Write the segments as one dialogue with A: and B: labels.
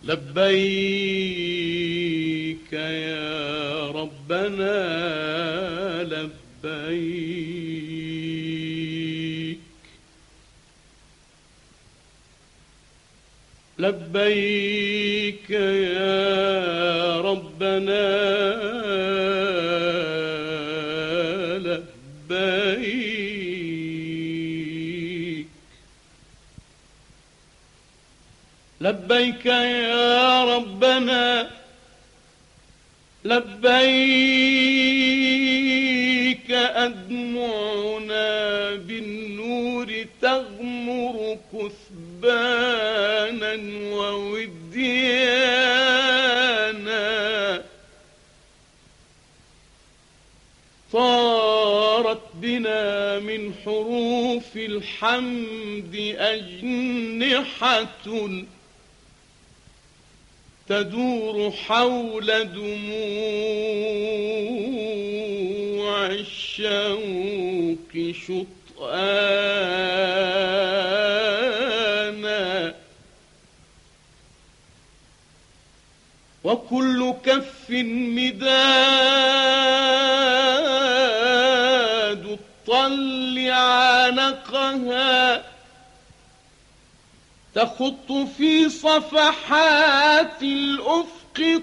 A: لبيك يا ربنا لبيك، لبيك يا ربنا لبيك، لبيك يا ربنا لبيك، أدمعنا بالنور تغمر كثبانا ووديانا، طارت بنا من حروف الحمد أجنحة تدور حول دموع الشوق شطآنا، وكل كف مداد الطل عانقها تخط في صفحات الأفق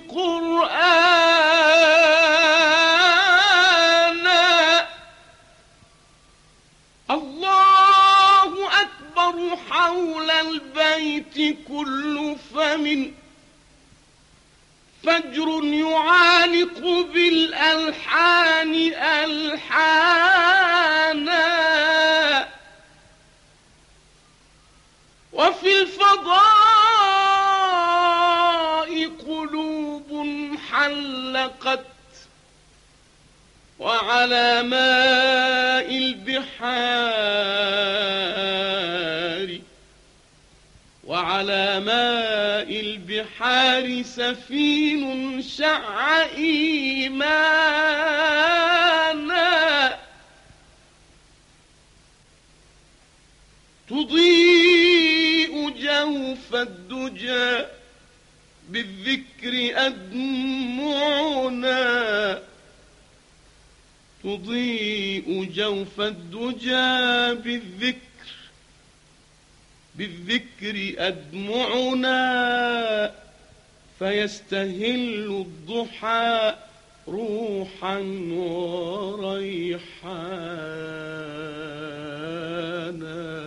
A: قرآنا. الله أكبر حول البيت كل فم، فجر يعانق بالألحان ألحانا، وفي الفضاء قلوب حلقت، وعلى ماء البحار، وعلى ماء البحار سفين شع إيمانا، تضيء جوف الدجى بالذكر أدمعنا، تضيء جوف الدجى بالذكر أدمعنا، فيستهل الضحى روحا وريحانا.